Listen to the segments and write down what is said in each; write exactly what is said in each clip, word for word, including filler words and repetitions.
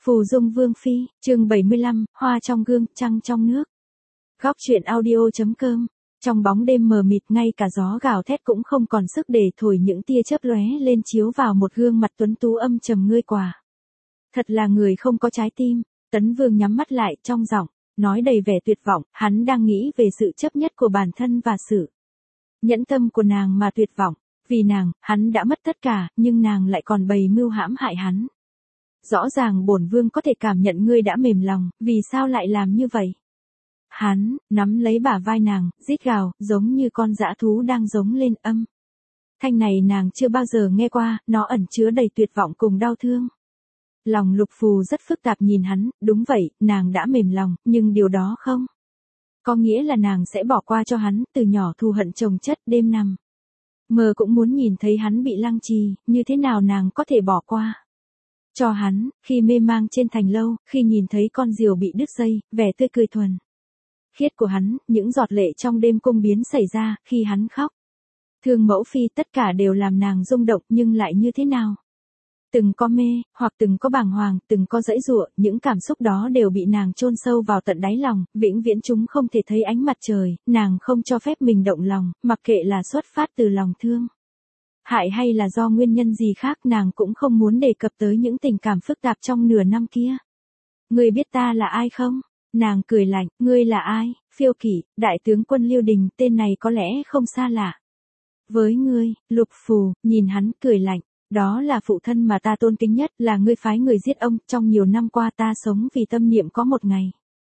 Phù Dung Vương Phi, chương bảy mươi lăm, hoa trong gương, trăng trong nước. Góc truyện audio.com. Trong bóng đêm mờ mịt, ngay cả gió gào thét cũng không còn sức để thổi những tia chớp lóe lên chiếu vào một gương mặt tuấn tú âm trầm ngươi quả. Thật là người không có trái tim. Tấn Vương nhắm mắt lại, trong giọng nói đầy vẻ tuyệt vọng, hắn đang nghĩ về sự chấp nhất của bản thân và sự nhẫn tâm của nàng mà tuyệt vọng. Vì nàng, hắn đã mất tất cả, nhưng nàng lại còn bày mưu hãm hại hắn. Rõ ràng bổn vương có thể cảm nhận ngươi đã mềm lòng, vì sao lại làm như vậy? Hắn nắm lấy bả vai nàng, rít gào, giống như con dã thú đang giống lên, âm thanh này nàng chưa bao giờ nghe qua, nó ẩn chứa đầy tuyệt vọng cùng đau thương. Lòng Lục Phù rất phức tạp nhìn hắn, đúng vậy, nàng đã mềm lòng, nhưng điều đó không có nghĩa là nàng sẽ bỏ qua cho hắn. Từ nhỏ thù hận chồng chất, đêm nằm mơ cũng muốn nhìn thấy hắn bị lăng trì, như thế nào nàng có thể bỏ qua cho hắn. Khi mê mang trên thành lâu, khi nhìn thấy con diều bị đứt dây, vẻ tươi cười thuần khiết của hắn, những giọt lệ trong đêm cung biến xảy ra, khi hắn khóc thương mẫu phi, tất cả đều làm nàng rung động. Nhưng lại như thế nào? Từng có mê, hoặc từng có bàng hoàng, từng có giãy giụa, những cảm xúc đó đều bị nàng chôn sâu vào tận đáy lòng, vĩnh viễn chúng không thể thấy ánh mặt trời. Nàng không cho phép mình động lòng, mặc kệ là xuất phát từ lòng thương hại hay là do nguyên nhân gì khác, nàng cũng không muốn đề cập tới những tình cảm phức tạp trong nửa năm kia. Ngươi biết ta là ai không? Nàng cười lạnh, ngươi là ai? Phiêu Kỷ, đại tướng quân Liêu Đình, tên này có lẽ không xa lạ với ngươi. Lục Phù nhìn hắn cười lạnh, đó là phụ thân mà ta tôn kính nhất, là ngươi phái người giết ông. Trong nhiều năm qua ta sống vì tâm niệm có một ngày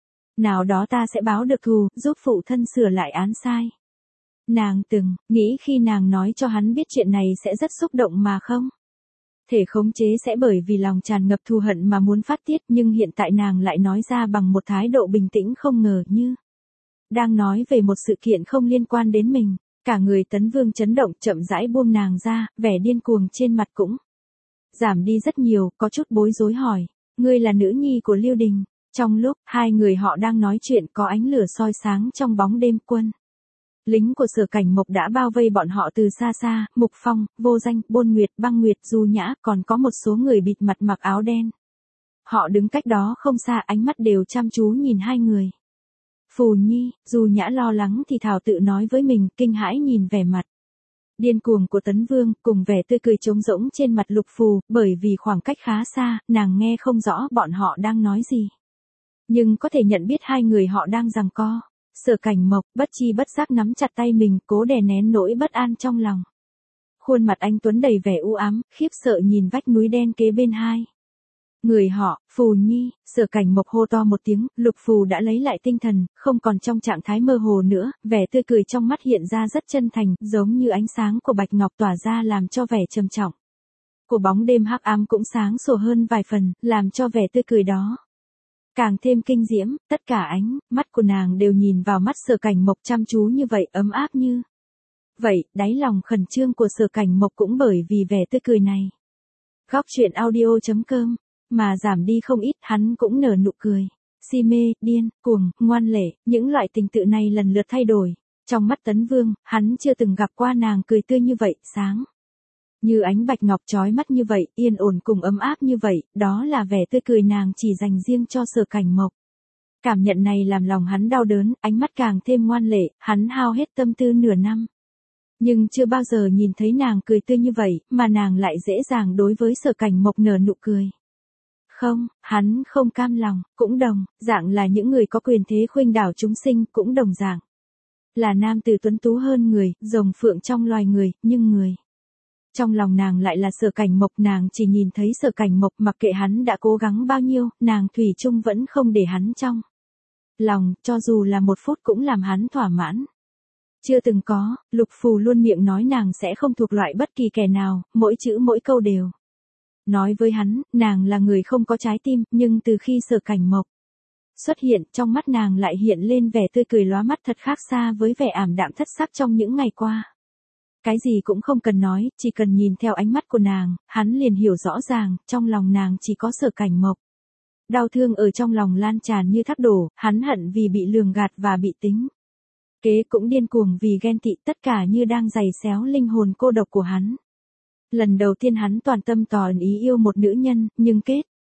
nào đó ta sẽ báo được thù, giúp phụ thân sửa lại án sai. Nàng từng nghĩ khi nàng nói cho hắn biết chuyện này sẽ rất xúc động mà không thể khống chế, sẽ bởi vì lòng tràn ngập thù hận mà muốn phát tiết, nhưng hiện tại nàng lại nói ra bằng một thái độ bình tĩnh, không ngờ như đang nói về một sự kiện không liên quan đến mình. Cả người Tấn Vương chấn động, chậm rãi buông nàng ra, vẻ điên cuồng trên mặt cũng giảm đi rất nhiều, có chút bối rối hỏi, ngươi là nữ nhi của Liêu Đình? Trong lúc hai người họ đang nói chuyện, có ánh lửa soi sáng trong bóng đêm. Quân lính của Sở Cảnh Mộc đã bao vây bọn họ từ xa xa, Mục Phong, Vô Danh, Bôn Nguyệt, Băng Nguyệt, Du Nhã, còn có một số người bịt mặt mặc áo đen. Họ đứng cách đó không xa, ánh mắt đều chăm chú nhìn hai người. Phù Nhi, Du Nhã lo lắng thì thào tự nói với mình, kinh hãi nhìn vẻ mặt điên cuồng của Tấn Vương, cùng vẻ tươi cười trống rỗng trên mặt Lục Phù, bởi vì khoảng cách khá xa, nàng nghe không rõ bọn họ đang nói gì. Nhưng có thể nhận biết hai người họ đang giằng co. Sở Cảnh Mộc bất chi bất giác nắm chặt tay mình, cố đè nén nỗi bất an trong lòng. Khuôn mặt anh tuấn đầy vẻ u ám, khiếp sợ nhìn vách núi đen kế bên hai người họ. Phù Nhi, Sở Cảnh Mộc hô to một tiếng. Lục Phù đã lấy lại tinh thần, không còn trong trạng thái mơ hồ nữa, vẻ tươi cười trong mắt hiện ra rất chân thành, giống như ánh sáng của bạch ngọc tỏa ra, làm cho vẻ trầm trọng của bóng đêm hắc ám cũng sáng sủa hơn vài phần, làm cho vẻ tươi cười đó càng thêm kinh diễm. Tất cả ánh mắt của nàng đều nhìn vào mắt Sở Cảnh Mộc chăm chú như vậy, ấm áp như vậy. Đáy lòng khẩn trương của Sở Cảnh Mộc cũng bởi vì vẻ tươi cười này, góc truyện audio.com, mà giảm đi không ít. Hắn cũng nở nụ cười si mê, điên cuồng, ngoan lệ. Những loại tình tự này lần lượt thay đổi trong mắt Tấn Vương. Hắn chưa từng gặp qua nàng cười tươi như vậy, sáng như ánh bạch ngọc, chói mắt như vậy, yên ổn cùng ấm áp như vậy. Đó là vẻ tươi cười nàng chỉ dành riêng cho Sở Cảnh Mộc. Cảm nhận này làm lòng hắn đau đớn, ánh mắt càng thêm ngoan lệ. Hắn hao hết tâm tư nửa năm, nhưng chưa bao giờ nhìn thấy nàng cười tươi như vậy, mà nàng lại dễ dàng đối với Sở Cảnh Mộc nở nụ cười. Không, hắn không cam lòng, cũng đồng dạng là những người có quyền thế khuynh đảo chúng sinh, cũng đồng dạng là nam tử tuấn tú hơn người, rồng phượng trong loài người, nhưng người trong lòng nàng lại là Sở Cảnh Mộc. Nàng chỉ nhìn thấy Sở Cảnh Mộc, mặc kệ hắn đã cố gắng bao nhiêu, nàng thủy chung vẫn không để hắn trong lòng, cho dù là một phút cũng làm hắn thỏa mãn. Chưa từng có. Lục Phù luôn miệng nói nàng sẽ không thuộc loại bất kỳ kẻ nào, mỗi chữ mỗi câu đều nói với hắn, nàng là người không có trái tim. Nhưng từ khi Sở Cảnh Mộc xuất hiện, trong mắt nàng lại hiện lên vẻ tươi cười lóa mắt, thật khác xa với vẻ ảm đạm thất sắc trong những ngày qua. Cái gì cũng không cần nói, chỉ cần nhìn theo ánh mắt của nàng, hắn liền hiểu rõ ràng, trong lòng nàng chỉ có Sở Cảnh Mộc. Đau thương ở trong lòng lan tràn như thác đổ, hắn hận vì bị lường gạt và bị tính kế, cũng điên cuồng vì ghen tị, tất cả như đang giày xéo linh hồn cô độc của hắn. Lần đầu tiên hắn toàn tâm toàn ý yêu một nữ nhân, nhưng kết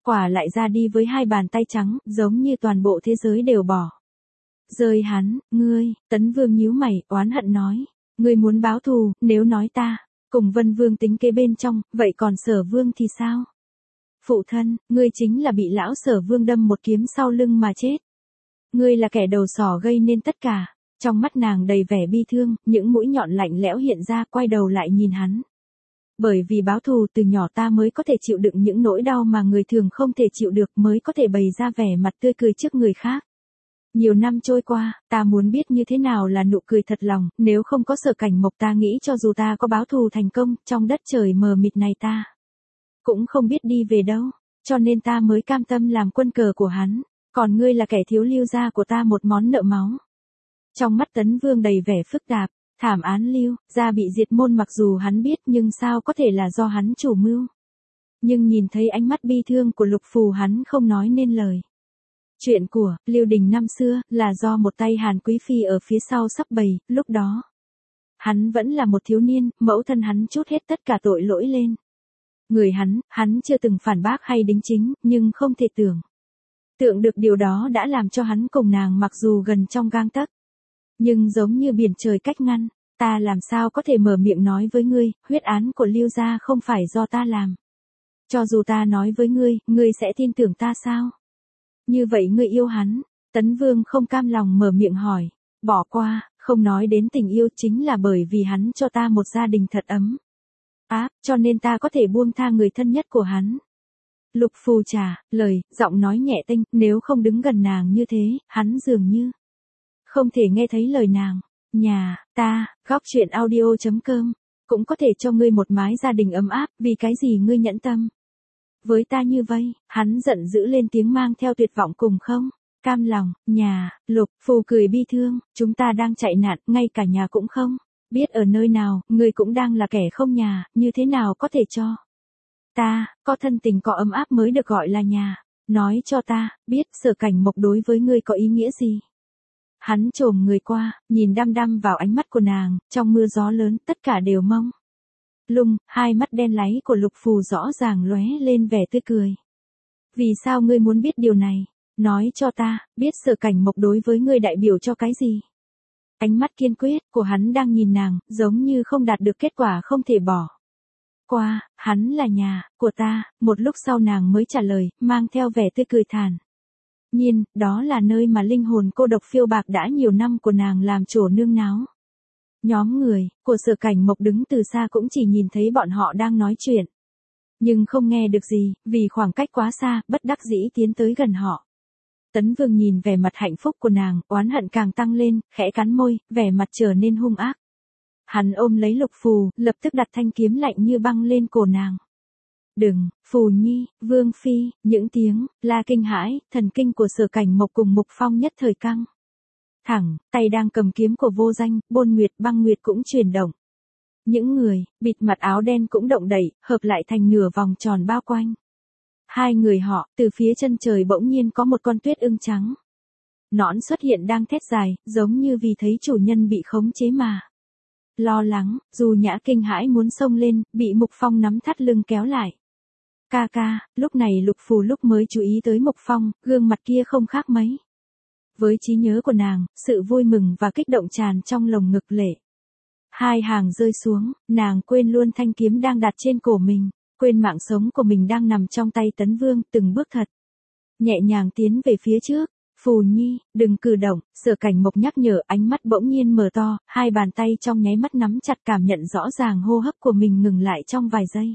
Quả lại ra đi với hai bàn tay trắng, giống như toàn bộ thế giới đều bỏ rơi hắn. Ngươi, Tấn Vương nhíu mày, oán hận nói. Ngươi muốn báo thù, nếu nói ta cùng Vân Vương tính kế bên trong, vậy còn Sở Vương thì sao? Phụ thân, ngươi chính là bị lão Sở Vương đâm một kiếm sau lưng mà chết. Ngươi là kẻ đầu sỏ gây nên tất cả. Trong mắt nàng đầy vẻ bi thương, những mũi nhọn lạnh lẽo hiện ra, quay đầu lại nhìn hắn. Bởi vì báo thù, từ nhỏ ta mới có thể chịu đựng những nỗi đau mà người thường không thể chịu được, mới có thể bày ra vẻ mặt tươi cười trước người khác. Nhiều năm trôi qua, ta muốn biết như thế nào là nụ cười thật lòng, nếu không có Sở Cảnh Mộc, ta nghĩ cho dù ta có báo thù thành công, trong đất trời mờ mịt này ta cũng không biết đi về đâu, cho nên ta mới cam tâm làm quân cờ của hắn, còn ngươi là kẻ thiếu lưu gia của ta một món nợ máu. Trong mắt Tấn Vương đầy vẻ phức tạp, thảm án lưu gia bị diệt môn mặc dù hắn biết, nhưng sao có thể là do hắn chủ mưu. Nhưng nhìn thấy ánh mắt bi thương của Lục Phù, hắn không nói nên lời. Chuyện của Lưu Đình năm xưa là do một tay Hàn Quý Phi ở phía sau sắp bày, lúc đó hắn vẫn là một thiếu niên, mẫu thân hắn trút hết tất cả tội lỗi lên người hắn, hắn chưa từng phản bác hay đính chính, nhưng không thể tưởng tượng được điều đó đã làm cho hắn cùng nàng mặc dù gần trong gang tấc, nhưng giống như biển trời cách ngăn. Ta làm sao có thể mở miệng nói với ngươi, huyết án của Lưu gia không phải do ta làm. Cho dù ta nói với ngươi, ngươi sẽ tin tưởng ta sao? Như vậy ngươi yêu hắn? Tấn Vương không cam lòng mở miệng hỏi. Bỏ qua, không nói đến tình yêu, chính là bởi vì hắn cho ta một gia đình thật ấm áp, cho nên ta có thể buông tha người thân nhất của hắn. Lục Phù trả lời, giọng nói nhẹ tênh, nếu không đứng gần nàng như thế, hắn dường như không thể nghe thấy lời nàng. Nhà, ta, góc truyện audio chấm com, cũng có thể cho ngươi một mái gia đình ấm áp, vì cái gì ngươi nhẫn tâm với ta như vậy? Hắn giận dữ lên tiếng mang theo tuyệt vọng cùng không cam lòng. Nhà, Lục Phù cười bi thương, chúng ta đang chạy nạn, ngay cả nhà cũng không biết ở nơi nào, ngươi cũng đang là kẻ không nhà, như thế nào có thể cho ta có thân tình có ấm áp mới được gọi là nhà? Nói cho ta biết, Sở Cảnh Mộc đối với ngươi có ý nghĩa gì? Hắn chồm người qua, nhìn đăm đăm vào ánh mắt của nàng, trong mưa gió lớn, tất cả đều mông lung, hai mắt đen láy của Lục Phù rõ ràng lóe lên vẻ tươi cười. Vì sao ngươi muốn biết điều này? Nói cho ta, biết Sở Cảnh Mộc đối với ngươi đại biểu cho cái gì? Ánh mắt kiên quyết của hắn đang nhìn nàng, giống như không đạt được kết quả không thể bỏ qua. Hắn là nhà của ta. Một lúc sau nàng mới trả lời, mang theo vẻ tươi cười thản nhiên, đó là nơi mà linh hồn cô độc phiêu bạc đã nhiều năm của nàng làm chỗ nương náu. Nhóm người của Sở Cảnh Mộc đứng từ xa cũng chỉ nhìn thấy bọn họ đang nói chuyện, nhưng không nghe được gì, vì khoảng cách quá xa, bất đắc dĩ tiến tới gần họ. Tấn Vương nhìn vẻ mặt hạnh phúc của nàng, oán hận càng tăng lên, khẽ cắn môi, vẻ mặt trở nên hung ác. Hắn ôm lấy Lục Phù, lập tức đặt thanh kiếm lạnh như băng lên cổ nàng. Đừng, Phù Nhi, Vương Phi, những tiếng la kinh hãi, thần kinh của Sở Cảnh Mộc cùng Mục Phong nhất thời căng thẳng, tay đang cầm kiếm của Vô Danh, Bôn Nguyệt, Băng Nguyệt cũng chuyển động. Những người bịt mặt áo đen cũng động đậy, hợp lại thành nửa vòng tròn bao quanh hai người họ. Từ phía chân trời bỗng nhiên có một con tuyết ưng trắng nõn xuất hiện, đang thét dài, giống như vì thấy chủ nhân bị khống chế mà lo lắng. Dù Nhã kinh hãi muốn xông lên, bị Mục Phong nắm thắt lưng kéo lại. Ca ca. Lúc này Lục Phù lúc mới chú ý tới Mục Phong, gương mặt kia không khác mấy với trí nhớ của nàng, sự vui mừng và kích động tràn trong lồng ngực. Lệ hai hàng rơi xuống, nàng quên luôn thanh kiếm đang đặt trên cổ mình, quên mạng sống của mình đang nằm trong tay Tấn Vương, từng bước thật nhẹ nhàng tiến về phía trước. Phù Nhi, đừng cử động. Sở Cảnh Mộc nhắc nhở, ánh mắt bỗng nhiên mở to, hai bàn tay trong nháy mắt nắm chặt, cảm nhận rõ ràng hô hấp của mình ngừng lại trong vài giây.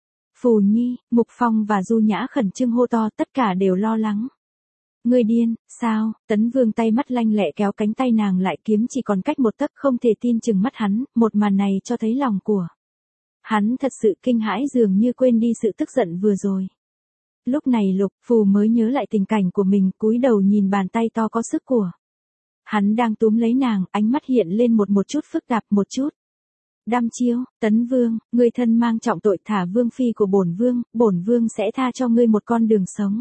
Phù Nhi. Mục Phong và Du Nhã khẩn trương hô to, tất cả đều lo lắng. Ngươi điên, sao? Tấn Vương tay mắt lanh lẹ kéo cánh tay nàng lại, kiếm chỉ còn cách một tấc, không thể tin chừng mắt hắn. Một màn này cho thấy lòng của hắn thật sự kinh hãi, dường như quên đi sự tức giận vừa rồi. Lúc này Lục Phù mới nhớ lại tình cảnh của mình, cúi đầu nhìn bàn tay to có sức của hắn đang túm lấy nàng, ánh mắt hiện lên một một chút phức tạp, một chút đăm chiêu. Tấn Vương, ngươi thân mang trọng tội, thả Vương Phi của bổn Vương, bổn Vương sẽ tha cho ngươi một con đường sống.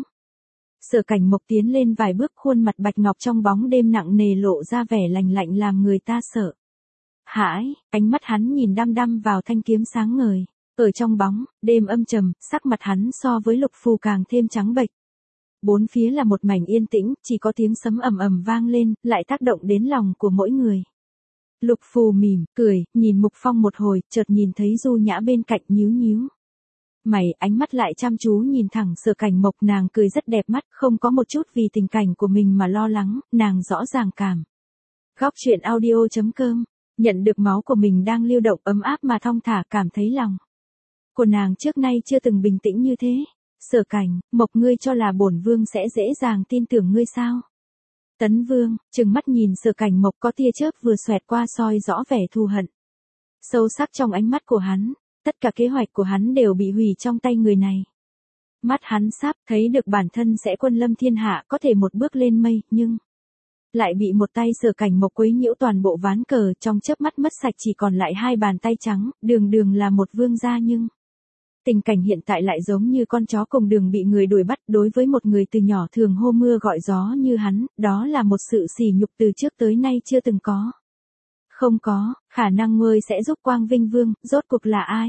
Sở Cảnh Mộc tiến lên vài bước, khuôn mặt bạch ngọc trong bóng đêm nặng nề lộ ra vẻ lạnh lạnh làm người ta sợ hãi. Ánh mắt hắn nhìn đăm đăm vào thanh kiếm sáng ngời, Ở trong bóng, đêm âm trầm, sắc mặt hắn so với Lục Phù càng thêm trắng bệch. Bốn phía là một mảnh yên tĩnh, chỉ có tiếng sấm ầm ầm vang lên, lại tác động đến lòng của mỗi người. Lục Phù mỉm, cười, nhìn Mục Phong một hồi, chợt nhìn thấy Du Nhã bên cạnh nhíu nhíu mày, ánh mắt lại chăm chú nhìn thẳng Sở Cảnh Mộc, nàng cười rất đẹp mắt, không có một chút vì tình cảnh của mình mà lo lắng, nàng rõ ràng cảm. Góc truyện audio chấm com, nhận được máu của mình đang lưu động ấm áp mà thong thả, cảm thấy lòng của nàng trước nay chưa từng bình tĩnh như thế. Sở Cảnh Mộc, ngươi cho là bổn vương sẽ dễ dàng tin tưởng ngươi sao? Tấn Vương trừng mắt nhìn Sở Cảnh Mộc, có tia chớp vừa xoẹt qua soi rõ vẻ thù hận sâu sắc trong ánh mắt của hắn. Tất cả kế hoạch của hắn đều bị hủy trong tay người này. Mắt hắn sắp thấy được bản thân sẽ quân lâm thiên hạ, có thể một bước lên mây, nhưng lại bị một tay Sở Cảnh Mộc quấy nhiễu toàn bộ ván cờ, trong chớp mắt mất sạch chỉ còn lại hai bàn tay trắng, đường đường là một vương gia nhưng tình cảnh hiện tại lại giống như con chó cùng đường bị người đuổi bắt. Đối với một người từ nhỏ thường hô mưa gọi gió như hắn, đó là một sự sỉ nhục từ trước tới nay chưa từng có. Không có khả năng ngươi sẽ giúp Quang Vinh Vương, rốt cuộc là ai?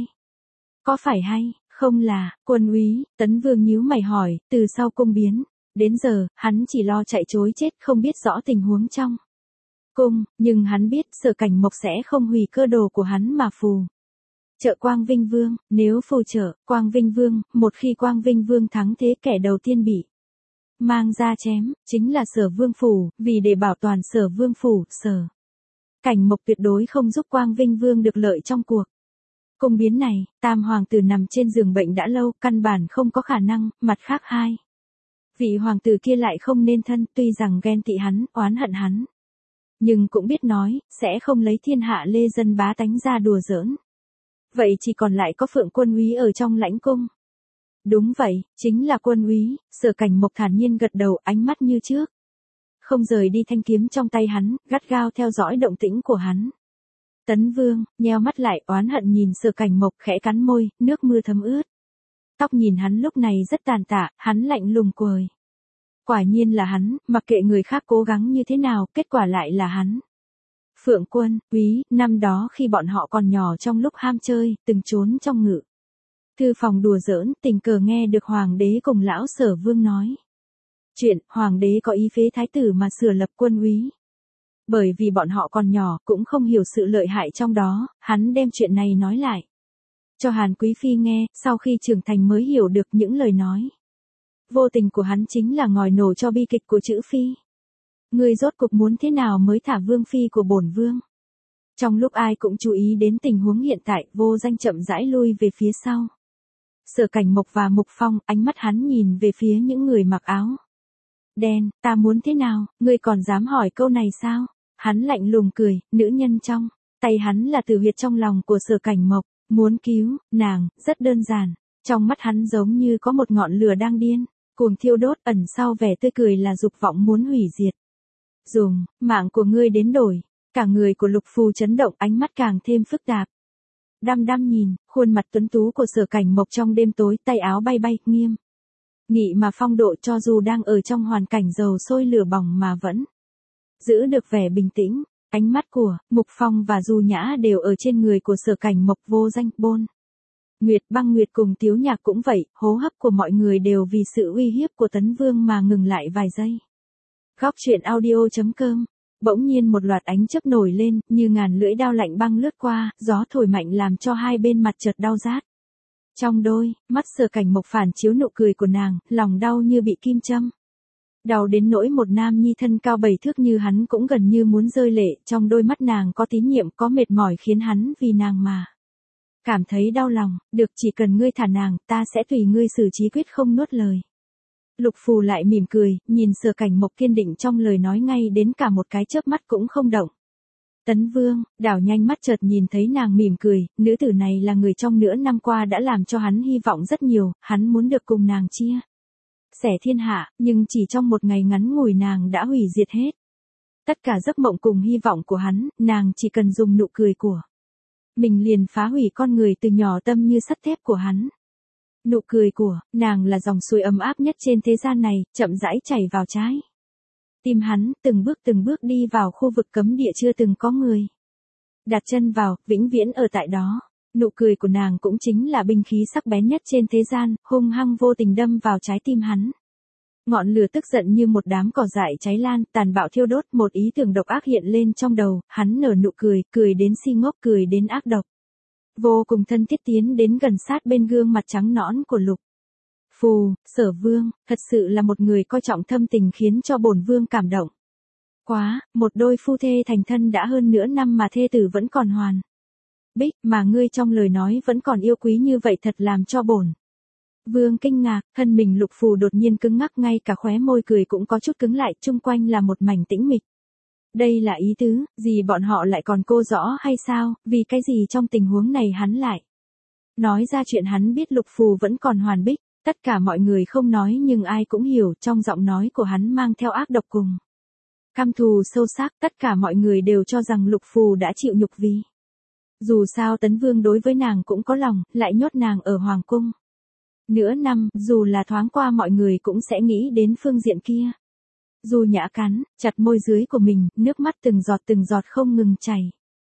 Có phải hay không là Quân úy? Tấn Vương nhíu mày hỏi. Từ sau cung biến đến giờ, hắn chỉ lo chạy trối chết, không biết rõ tình huống trong cung, nhưng hắn biết Sở Cảnh Mộc sẽ không hủy cơ đồ của hắn mà phù trợ Quang Vinh Vương. Nếu phù trợ Quang Vinh Vương, một khi Quang Vinh Vương thắng thế, kẻ đầu tiên bị mang ra chém chính là Sở Vương phủ, vì để bảo toàn Sở Vương phủ, Sở Cảnh Mộc tuyệt đối không giúp Quang Vinh Vương được lợi trong cuộc cung biến này. Tam hoàng tử nằm trên giường bệnh đã lâu, căn bản không có khả năng. Mặt khác hai vị hoàng tử kia lại không nên thân, tuy rằng ghen tị hắn, oán hận hắn, nhưng cũng biết nói sẽ không lấy thiên hạ lê dân bá tánh ra đùa giỡn. Vậy chỉ còn lại có Phượng Quân úy ở trong lãnh cung. Đúng vậy, chính là Quân úy. Sở Cảnh Mộc thản nhiên gật đầu, ánh mắt như trước không rời đi thanh kiếm trong tay hắn, gắt gao theo dõi động tĩnh của hắn. Tấn Vương nheo mắt lại, oán hận nhìn Sở Cảnh Mộc, khẽ cắn môi, nước mưa thấm ướt tóc. Nhìn hắn lúc này rất tàn tạ, hắn lạnh lùng cười. Quả nhiên là hắn, mặc kệ người khác cố gắng như thế nào, kết quả lại là hắn. Phượng Quân úy, năm đó khi bọn họ còn nhỏ, trong lúc ham chơi, từng trốn trong ngự thư phòng đùa giỡn, tình cờ nghe được hoàng đế cùng lão Sở Vương nói chuyện, hoàng đế có ý phế thái tử mà sửa lập quân úy. Bởi vì bọn họ còn nhỏ, cũng không hiểu sự lợi hại trong đó, hắn đem chuyện này nói lại cho Hàn Quý Phi nghe, sau khi trưởng thành mới hiểu được những lời nói vô tình của hắn chính là ngòi nổ cho bi kịch của chữ Phi. Ngươi rốt cục muốn thế nào mới thả vương phi của bổn vương? Trong lúc ai cũng chú ý đến tình huống hiện tại, Vô Danh chậm rãi lui về phía sau. Sở Cảnh Mộc và Mục Phong, ánh mắt hắn nhìn về phía những người mặc áo đen. Ta muốn thế nào, ngươi còn dám hỏi câu này sao? Hắn lạnh lùng cười, nữ nhân trong tay hắn là tử huyệt trong lòng của Sở Cảnh Mộc. Muốn cứu nàng, rất đơn giản. Trong mắt hắn giống như có một ngọn lửa đang điên cuồng thiêu đốt, ẩn sau vẻ tươi cười là dục vọng muốn hủy diệt. Dùng mạng của ngươi đến đổi. Cả người của Lục Phù chấn động, ánh mắt càng thêm phức tạp. Đăm đăm nhìn khuôn mặt tuấn tú của Sở Cảnh Mộc trong đêm tối, tay áo bay bay, nghiêm nghị mà phong độ, cho dù đang ở trong hoàn cảnh dầu sôi lửa bỏng mà vẫn giữ được vẻ bình tĩnh. Ánh mắt của Mục Phong và Du Nhã đều ở trên người của Sở Cảnh Mộc. Vô Danh, Bôn Nguyệt, Băng Nguyệt cùng Tiếu Nhạc cũng vậy, hô hấp của mọi người đều vì sự uy hiếp của Tấn Vương mà ngừng lại vài giây. Góc truyện audio chấm com. Bỗng nhiên một loạt ánh chớp nổi lên, như ngàn lưỡi dao lạnh băng lướt qua, gió thổi mạnh làm cho hai bên mặt chợt đau rát. Trong đôi mắt Sở Cảnh Mộc phản chiếu nụ cười của nàng, lòng đau như bị kim châm. Đau đến nỗi một nam nhi thân cao bảy thước như hắn cũng gần như muốn rơi lệ. Trong đôi mắt nàng có tín nhiệm, có mệt mỏi, khiến hắn vì nàng mà cảm thấy đau lòng. Được, chỉ cần ngươi thả nàng, ta sẽ tùy ngươi xử trí, quyết không nuốt lời. Lục Phù lại mỉm cười, nhìn Sở Cảnh Mộc kiên định trong lời nói, ngay đến cả một cái chớp mắt cũng không động. Tấn Vương đảo nhanh mắt, chợt nhìn thấy nàng mỉm cười, nữ tử này là người trong nửa năm qua đã làm cho hắn hy vọng rất nhiều, hắn muốn được cùng nàng chia sẻ thiên hạ, nhưng chỉ trong một ngày ngắn ngủi nàng đã hủy diệt hết tất cả giấc mộng cùng hy vọng của hắn. Nàng chỉ cần dùng nụ cười của mình liền phá hủy con người từ nhỏ tâm như sắt thép của hắn. Nụ cười của nàng là dòng suối ấm áp nhất trên thế gian này, chậm rãi chảy vào trái tim hắn, từng bước từng bước đi vào khu vực cấm địa chưa từng có người đặt chân vào, vĩnh viễn ở tại đó. Nụ cười của nàng cũng chính là binh khí sắc bén nhất trên thế gian, hung hăng vô tình đâm vào trái tim hắn. Ngọn lửa tức giận như một đám cỏ dại cháy lan, tàn bạo thiêu đốt, một ý tưởng độc ác hiện lên trong đầu, hắn nở nụ cười, cười đến si ngốc, cười đến ác độc. Vô cùng thân thiết tiến đến gần sát bên gương mặt trắng nõn của Lục Phù, Sở Vương, thật sự là một người coi trọng thâm tình khiến cho bổn vương cảm động. Quá, một đôi phu thê thành thân đã hơn nửa năm mà thê tử vẫn còn hoàn. Bích, mà ngươi trong lời nói vẫn còn yêu quý như vậy thật làm cho bổn vương kinh ngạc, thân mình Lục Phù đột nhiên cứng ngắc, ngay cả khóe môi cười cũng có chút cứng lại, chung quanh là một mảnh tĩnh mịch. Đây là ý tứ, gì bọn họ lại còn cô rõ hay sao, vì cái gì trong tình huống này hắn lại nói ra chuyện hắn biết Lục Phù vẫn còn hoàn. Bích, tất cả mọi người không nói nhưng ai cũng hiểu, trong giọng nói của hắn mang theo ác độc cùng căm thù sâu sắc, tất cả mọi người đều cho rằng Lục Phù đã chịu nhục vì dù sao Tấn Vương đối với nàng cũng có lòng, lại nhốt nàng ở hoàng cung nửa năm, dù là thoáng qua mọi người cũng sẽ nghĩ đến phương diện kia. Dù Nhã cắn chặt môi dưới của mình, nước mắt từng giọt từng giọt không ngừng chảy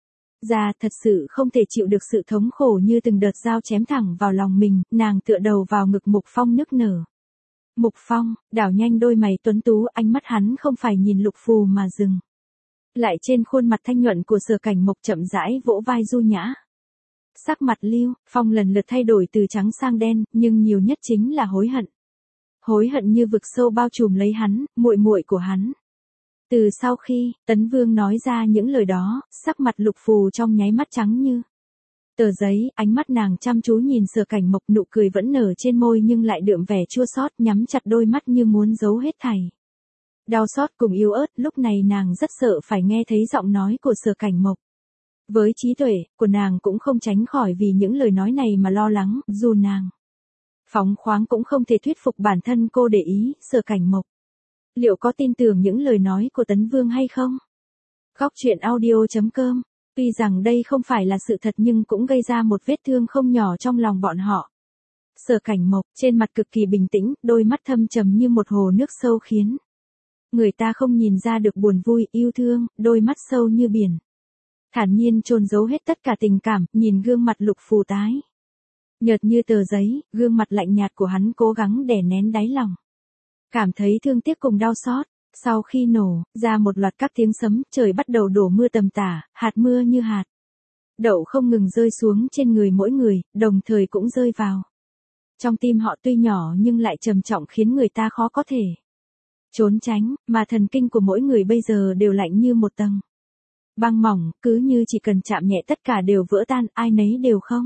ra, thật sự không thể chịu được sự thống khổ như từng đợt dao chém thẳng vào lòng mình, nàng tựa đầu vào ngực Mục Phong nức nở. Mục Phong, đảo nhanh đôi mày tuấn tú, ánh mắt hắn không phải nhìn Lục Phù mà dừng lại trên khuôn mặt thanh nhuận của Sở Cảnh Mộc, chậm rãi vỗ vai Du Nhã. Sắc mặt Lưu Phong lần lượt thay đổi từ trắng sang đen, nhưng nhiều nhất chính là hối hận. Hối hận như vực sâu bao trùm lấy hắn, muội muội của hắn. Từ sau khi Tấn Vương nói ra những lời đó, sắc mặt Lục Phù trong nháy mắt trắng như tờ giấy, ánh mắt nàng chăm chú nhìn Sở Cảnh Mộc, nụ cười vẫn nở trên môi nhưng lại đượm vẻ chua xót, nhắm chặt đôi mắt như muốn giấu hết thảy đau xót cùng yếu ớt. Lúc này nàng rất sợ phải nghe thấy giọng nói của Sở Cảnh Mộc. Với trí tuệ của nàng cũng không tránh khỏi vì những lời nói này mà lo lắng, dù nàng phóng khoáng cũng không thể thuyết phục bản thân cô để ý. Sở Cảnh Mộc liệu có tin tưởng những lời nói của Tấn Vương hay không? Góc truyện audio chấm com. Tuy rằng đây không phải là sự thật nhưng cũng gây ra một vết thương không nhỏ trong lòng bọn họ. Sở Cảnh Mộc trên mặt cực kỳ bình tĩnh, đôi mắt thâm trầm như một hồ nước sâu khiến người ta không nhìn ra được buồn vui, yêu thương, đôi mắt sâu như biển. Thản nhiên chôn giấu hết tất cả tình cảm, nhìn gương mặt Lục Phù tái nhợt như tờ giấy, gương mặt lạnh nhạt của hắn cố gắng đè nén đáy lòng. Cảm thấy thương tiếc cùng đau xót. Sau khi nổ ra một loạt các tiếng sấm, trời bắt đầu đổ mưa tầm tả, hạt mưa như hạt đậu không ngừng rơi xuống trên người mỗi người, đồng thời cũng rơi vào trong tim họ, tuy nhỏ nhưng lại trầm trọng khiến người ta khó có thể trốn tránh, mà thần kinh của mỗi người bây giờ đều lạnh như một tầng băng mỏng, cứ như chỉ cần chạm nhẹ tất cả đều vỡ tan, ai nấy đều không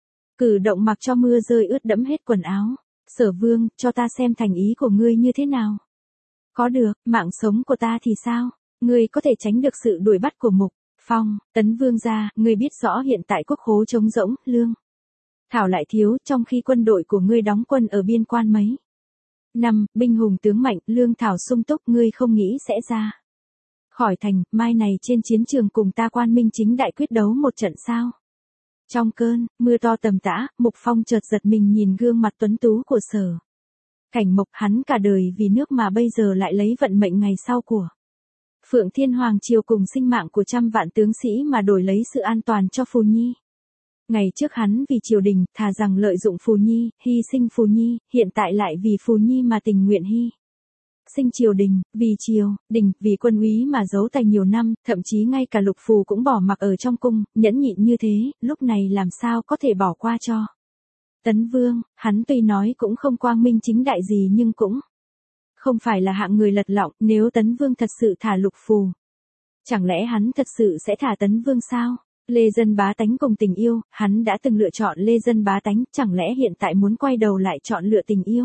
cử động mặc cho mưa rơi ướt đẫm hết quần áo. Sở Vương, cho ta xem thành ý của ngươi như thế nào. Có được, mạng sống của ta thì sao? Ngươi có thể tránh được sự đuổi bắt của Mục Phong, Tấn Vương gia, ngươi biết rõ hiện tại quốc khố trống rỗng, lương thảo lại thiếu, trong khi quân đội của ngươi đóng quân ở biên quan mấy năm, binh hùng tướng mạnh, lương thảo sung túc, ngươi không nghĩ sẽ ra khỏi thành, mai này trên chiến trường cùng ta Quan Minh chính đại quyết đấu một trận sao? Trong cơn mưa to tầm tã, Mục Phong chợt giật mình nhìn gương mặt tuấn tú của Sở Cảnh Mộc, hắn cả đời vì nước mà bây giờ lại lấy vận mệnh ngày sau của Phượng Thiên Hoàng triều cùng sinh mạng của trăm vạn tướng sĩ mà đổi lấy sự an toàn cho Phù Nhi. Ngày trước hắn vì triều đình, thà rằng lợi dụng Phù Nhi, hy sinh Phù Nhi, hiện tại lại vì Phù Nhi mà tình nguyện hy sinh triều đình, vì triều đình, vì quân úy mà giấu tay nhiều năm, thậm chí ngay cả Lục Phù cũng bỏ mặc ở trong cung, nhẫn nhịn như thế, lúc này làm sao có thể bỏ qua cho Tấn Vương. Hắn tuy nói cũng không quang minh chính đại gì nhưng cũng không phải là hạng người lật lọng, nếu Tấn Vương thật sự thả Lục Phù, chẳng lẽ hắn thật sự sẽ thả Tấn Vương sao? Lê dân bá tánh cùng tình yêu, hắn đã từng lựa chọn Lê dân bá tánh, chẳng lẽ hiện tại muốn quay đầu lại chọn lựa tình yêu?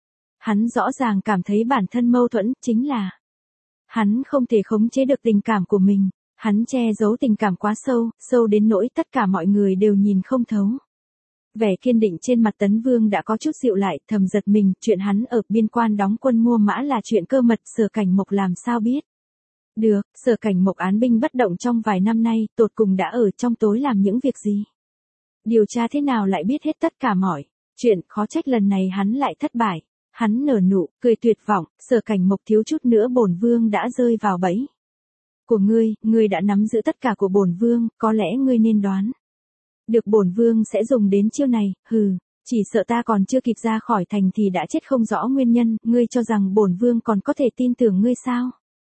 Hắn rõ ràng cảm thấy bản thân mâu thuẫn, chính là hắn không thể khống chế được tình cảm của mình, hắn che giấu tình cảm quá sâu, sâu đến nỗi tất cả mọi người đều nhìn không thấu. Vẻ kiên định trên mặt Tấn Vương đã có chút dịu lại, thầm giật mình, chuyện hắn ở biên quan đóng quân mua mã là chuyện cơ mật, Sở Cảnh Mộc làm sao biết được? Sở Cảnh Mộc án binh bất động trong vài năm nay, tột cùng đã ở trong tối làm những việc gì? Điều tra thế nào lại biết hết tất cả mọi chuyện, khó trách lần này hắn lại thất bại. Hắn nở nụ cười tuyệt vọng, Sở Cảnh Mộc, thiếu chút nữa bổn vương đã rơi vào bẫy của ngươi, ngươi đã nắm giữ tất cả của bổn vương, có lẽ ngươi nên đoán Được bổn vương sẽ dùng đến chiêu này, hừ, chỉ sợ ta còn chưa kịp ra khỏi thành thì đã chết không rõ nguyên nhân, ngươi cho rằng bổn vương còn có thể tin tưởng ngươi sao?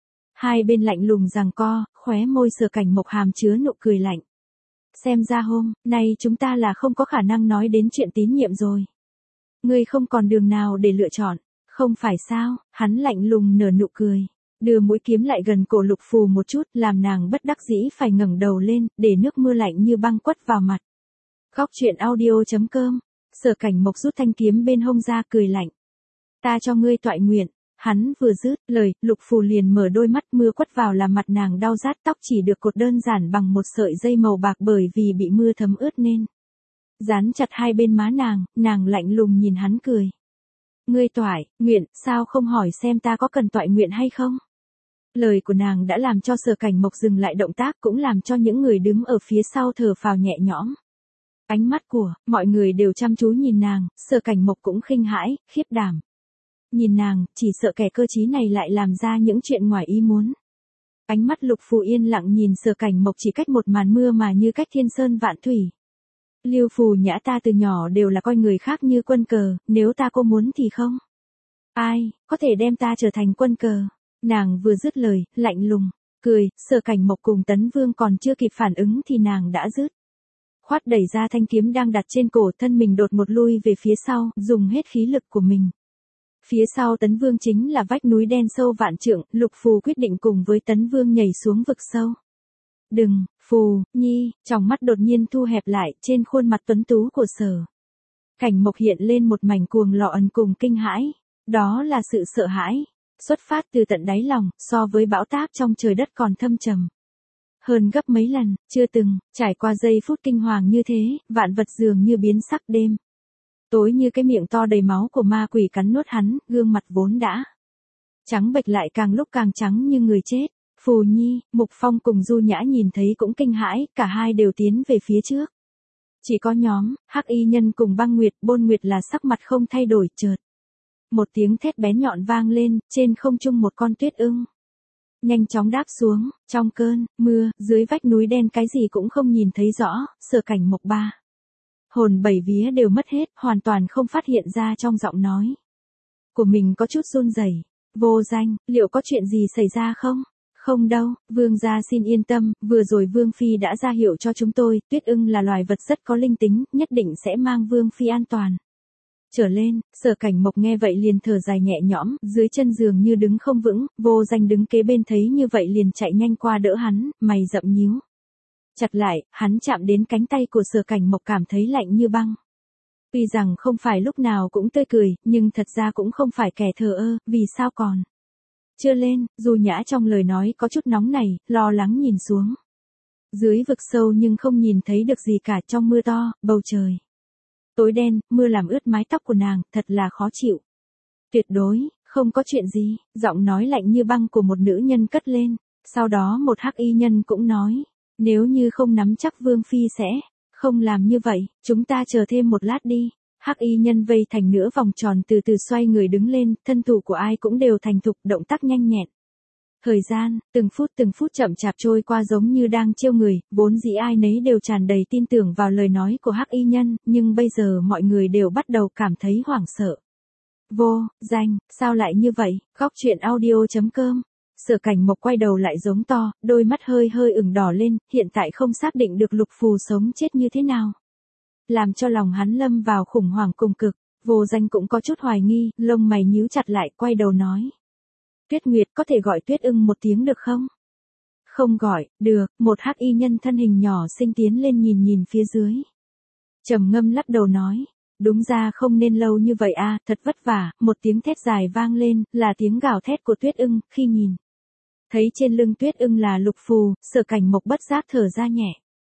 Hai bên lạnh lùng giằng co, khóe môi Sở Cảnh Mộc hàm chứa nụ cười lạnh. Xem ra hôm nay chúng ta là không có khả năng nói đến chuyện tín nhiệm rồi. Ngươi không còn đường nào để lựa chọn, không phải sao? Hắn lạnh lùng nở nụ cười, đưa mũi kiếm lại gần cổ Lục Phù một chút, làm nàng bất đắc dĩ phải ngẩng đầu lên, để nước mưa lạnh như băng quất vào mặt. Góc truyện audio chấm com. Sở Cảnh Mộc rút thanh kiếm bên hông ra cười lạnh. Ta cho ngươi toại nguyện. Hắn vừa dứt lời, Lục Phù liền mở đôi mắt, mưa quất vào làm mặt nàng đau rát, tóc chỉ được cột đơn giản bằng một sợi dây màu bạc bởi vì bị mưa thấm ướt nên dán chặt hai bên má nàng, nàng lạnh lùng nhìn hắn cười. Ngươi toại nguyện, sao không hỏi xem ta có cần toại nguyện hay không? Lời của nàng đã làm cho Sở Cảnh Mộc dừng lại động tác, cũng làm cho những người đứng ở phía sau thở phào nhẹ nhõm. Ánh mắt của mọi người đều chăm chú nhìn nàng, Sở Cảnh Mộc cũng khinh hãi, khiếp đảm. Nhìn nàng, chỉ sợ kẻ cơ trí này lại làm ra những chuyện ngoài ý muốn. Ánh mắt Lục Phù yên lặng nhìn Sở Cảnh Mộc chỉ cách một màn mưa mà như cách thiên sơn vạn thủy. Lưu Phù Nhã, ta từ nhỏ đều là coi người khác như quân cờ, nếu ta có muốn thì không. Ai, có thể đem ta trở thành quân cờ. Nàng vừa dứt lời, lạnh lùng, cười, Sở Cảnh Mộc cùng Tấn Vương còn chưa kịp phản ứng thì nàng đã dứt khoát đẩy ra thanh kiếm đang đặt trên cổ, thân mình đột một lui về phía sau, dùng hết khí lực của mình. Phía sau Tấn Vương chính là vách núi đen sâu vạn trượng, Lục Phù quyết định cùng với Tấn Vương nhảy xuống vực sâu. Đừng, Phù Nhi, tròng mắt đột nhiên thu hẹp lại, trên khuôn mặt tuấn tú của Sở Cảnh Mộc hiện lên một mảnh cuồng lọ ẩn cùng kinh hãi. Đó là sự sợ hãi, xuất phát từ tận đáy lòng, so với bão táp trong trời đất còn thâm trầm hơn gấp mấy lần, chưa từng trải qua giây phút kinh hoàng như thế, vạn vật dường như biến sắc, đêm tối như cái miệng to đầy máu của ma quỷ cắn nuốt hắn, gương mặt vốn đã trắng bệch lại càng lúc càng trắng như người chết. Phù Nhi, Mục Phong cùng Du Nhã nhìn thấy cũng kinh hãi, cả hai đều tiến về phía trước. Chỉ có nhóm Hắc Y Nhân cùng Băng Nguyệt, Bôn Nguyệt là sắc mặt không thay đổi. Chợt một tiếng thét bén nhọn vang lên, trên không trung một con tuyết ưng nhanh chóng đáp xuống. Trong cơn mưa, dưới vách núi đen cái gì cũng không nhìn thấy rõ, Sở Cảnh Mộc ba hồn bảy vía đều mất hết, hoàn toàn không phát hiện ra trong giọng nói của mình có chút run rẩy. Vô Danh, liệu có chuyện gì xảy ra không? Không đâu, vương gia xin yên tâm, vừa rồi vương phi đã ra hiệu cho chúng tôi, tuyết ưng là loài vật rất có linh tính, nhất định sẽ mang vương phi an toàn trở lên. Sở Cảnh Mộc nghe vậy liền thở dài nhẹ nhõm, dưới chân giường như đứng không vững, Vô Danh đứng kế bên thấy như vậy liền chạy nhanh qua đỡ hắn, mày rậm nhíu chặt lại, hắn chạm đến cánh tay của Sở Cảnh Mộc cảm thấy lạnh như băng. Tuy rằng không phải lúc nào cũng tươi cười, nhưng thật ra cũng không phải kẻ thờ ơ, vì sao còn chưa lên? Du Nhã trong lời nói có chút nóng nảy, lo lắng nhìn xuống dưới vực sâu nhưng không nhìn thấy được gì cả. Trong mưa to, bầu trời tối đen, mưa làm ướt mái tóc của nàng, thật là khó chịu. Tuyệt đối không có chuyện gì, giọng nói lạnh như băng của một nữ nhân cất lên. Sau đó một Hắc Y Nhân cũng nói, nếu như không nắm chắc vương phi sẽ không làm như vậy, chúng ta chờ thêm một lát đi. Hắc Y Nhân vây thành nửa vòng tròn từ từ xoay người đứng lên, thân thủ của ai cũng đều thành thục, động tác nhanh nhẹn. Thời gian, từng phút từng phút chậm chạp trôi qua giống như đang trêu người, vốn dĩ ai nấy đều tràn đầy tin tưởng vào lời nói của Hắc Y Nhân, nhưng bây giờ mọi người đều bắt đầu cảm thấy hoảng sợ. Vô Danh, sao lại như vậy? Góc truyện audio chấm com. Sở Cảnh Mộc quay đầu lại giống to, đôi mắt hơi hơi ửng đỏ lên, hiện tại không xác định được Lục Phù sống chết như thế nào, làm cho lòng hắn lâm vào khủng hoảng cùng cực. Vô Danh cũng có chút hoài nghi, lông mày nhíu chặt lại, quay đầu nói. Tuyết Nguyệt, có thể gọi Tuyết ưng một tiếng được không? Không gọi, được. Một Hắc Y Nhân thân hình nhỏ xinh tiến lên nhìn nhìn phía dưới, trầm ngâm lắc đầu nói. Đúng ra không nên lâu như vậy a, à, thật vất vả. Một tiếng thét dài vang lên, là tiếng gào thét của Tuyết ưng. Khi nhìn thấy trên lưng Tuyết ưng là Lục Phù, Sở Cảnh Mộc bất giác thở ra nhẹ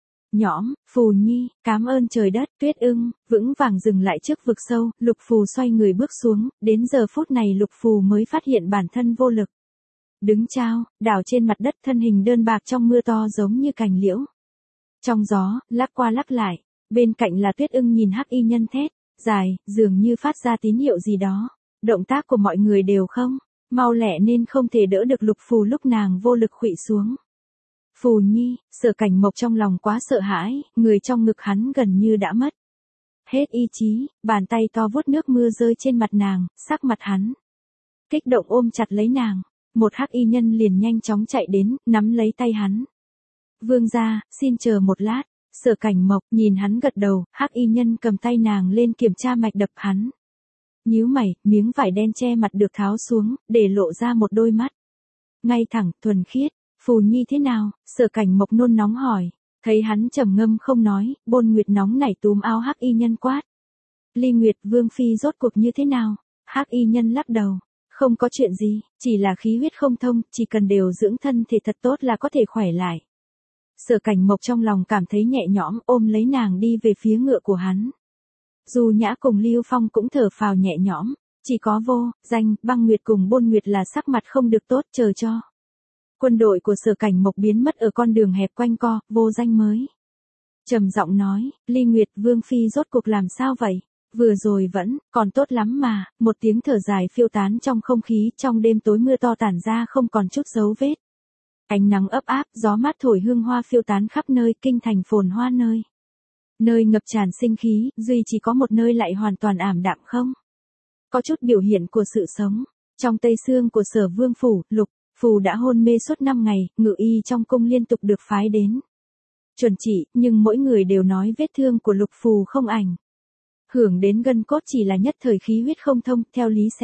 nhõm. Phù Nhi, cám ơn trời đất. Tuyết ưng vững vàng dừng lại trước vực sâu, Lục Phù xoay người bước xuống, đến giờ phút này Lục Phù mới phát hiện bản thân vô lực, đứng chao đảo trên mặt đất, thân hình đơn bạc trong mưa to giống như cành liễu trong gió, lắc qua lắc lại. Bên cạnh là Tuyết ưng nhìn Hắc Y Nhân thét dài, dường như phát ra tín hiệu gì đó. Động tác của mọi người đều không mau lẹ nên không thể đỡ được Lục Phù lúc nàng vô lực khuỵu xuống. Phù Nhi, Sở Cảnh Mộc trong lòng quá sợ hãi, người trong ngực hắn gần như đã mất hết ý chí, bàn tay to vuốt nước mưa rơi trên mặt nàng, sắc mặt hắn kích động ôm chặt lấy nàng. Một hắc y nhân liền nhanh chóng chạy đến, nắm lấy tay hắn. Vương gia, xin chờ một lát. Sở Cảnh Mộc nhìn hắn gật đầu, hắc y nhân cầm tay nàng lên kiểm tra mạch đập hắn. Nhíu mày, miếng vải đen che mặt được tháo xuống, để lộ ra một đôi mắt ngay thẳng, thuần khiết. Phù Nhi thế nào? Sở Cảnh Mộc nôn nóng hỏi. Thấy hắn trầm ngâm không nói, Bôn Nguyệt nóng nảy túm áo hắc y nhân quát. Ly Nguyệt Vương phi rốt cuộc như thế nào? Hắc y nhân lắc đầu. Không có chuyện gì, chỉ là khí huyết không thông, chỉ cần đều dưỡng thân thể thật tốt là có thể khỏe lại. Sở Cảnh Mộc trong lòng cảm thấy nhẹ nhõm, ôm lấy nàng đi về phía ngựa của hắn. Dù Nhã cùng Lưu Phong cũng thở phào nhẹ nhõm, chỉ có Vô Danh, Băng Nguyệt cùng Bôn Nguyệt là sắc mặt không được tốt, chờ cho quân đội của Sở Cảnh Mộc biến mất ở con đường hẹp quanh co. Vô Danh mới trầm giọng nói, Ly Nguyệt Vương phi rốt cuộc làm sao vậy? Vừa rồi vẫn còn tốt lắm mà. Một tiếng thở dài phiêu tán trong không khí, trong đêm tối mưa to tản ra không còn chút dấu vết. Ánh nắng ấp áp, gió mát thổi hương hoa phiêu tán khắp nơi, kinh thành phồn hoa nơi nơi ngập tràn sinh khí, duy chỉ có một nơi lại hoàn toàn ảm đạm không có chút biểu hiện của sự sống. Trong tây xương của Sở Vương phủ, Lục Phù đã hôn mê suốt năm ngày, ngự y trong cung liên tục được phái đến chuẩn trị, nhưng mỗi người đều nói vết thương của Lục Phù không ảnh hưởng đến gân cốt, chỉ là nhất thời khí huyết không thông, theo lý sẽ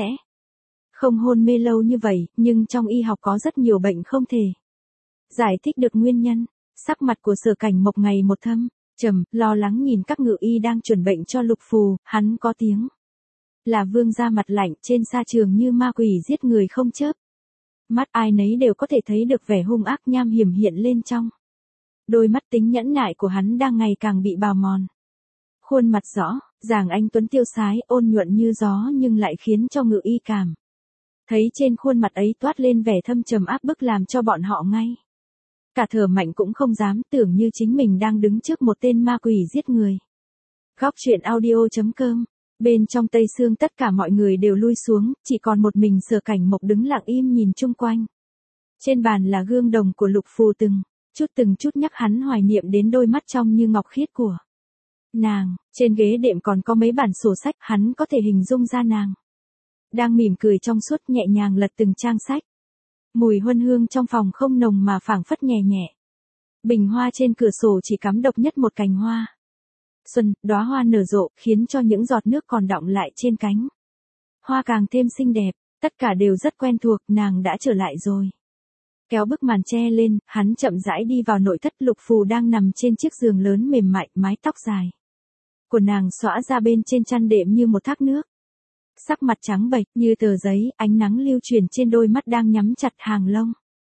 không hôn mê lâu như vậy, nhưng trong y học có rất nhiều bệnh không thể giải thích được nguyên nhân. Sắc mặt của Sở Cảnh Mộc ngày một thâm trầm, lo lắng nhìn các ngự y đang chuẩn bệnh cho Lục Phù. Hắn có tiếng là vương gia mặt lạnh, trên sa trường như ma quỷ giết người không chớp mắt, ai nấy đều có thể thấy được vẻ hung ác nham hiểm hiện lên trong đôi mắt. Tính nhẫn nại của hắn đang ngày càng bị bào mòn. Khuôn mặt rõ ràng anh tuấn tiêu sái, ôn nhuận như gió, nhưng lại khiến cho ngự y cảm thấy trên khuôn mặt ấy toát lên vẻ thâm trầm áp bức, làm cho bọn họ ngay cả thở mạnh cũng không dám, tưởng như chính mình đang đứng trước một tên ma quỷ giết người. Góc truyện audio chấm com. Bên trong Tây Xương tất cả mọi người đều lui xuống, chỉ còn một mình Sở Cảnh Mộc đứng lặng im nhìn chung quanh. Trên bàn là gương đồng của Lục Phù, từng chút từng chút nhắc hắn hoài niệm đến đôi mắt trong như ngọc khiết của nàng. Trên ghế đệm còn có mấy bản sổ sách, hắn có thể hình dung ra nàng đang mỉm cười trong suốt, nhẹ nhàng lật từng trang sách. Mùi huân hương trong phòng không nồng mà phảng phất nhẹ nhẹ. Bình hoa trên cửa sổ chỉ cắm độc nhất một cành hoa xuân, đóa hoa nở rộ, khiến cho những giọt nước còn đọng lại trên cánh hoa càng thêm xinh đẹp. Tất cả đều rất quen thuộc, nàng đã trở lại rồi. Kéo bức màn che lên, hắn chậm rãi đi vào nội thất. Lục Phù đang nằm trên chiếc giường lớn mềm mại, mái tóc dài của nàng xõa ra bên trên chăn đệm như một thác nước. Sắc mặt trắng bệch như tờ giấy, ánh nắng lưu truyền trên đôi mắt đang nhắm chặt, hàng lông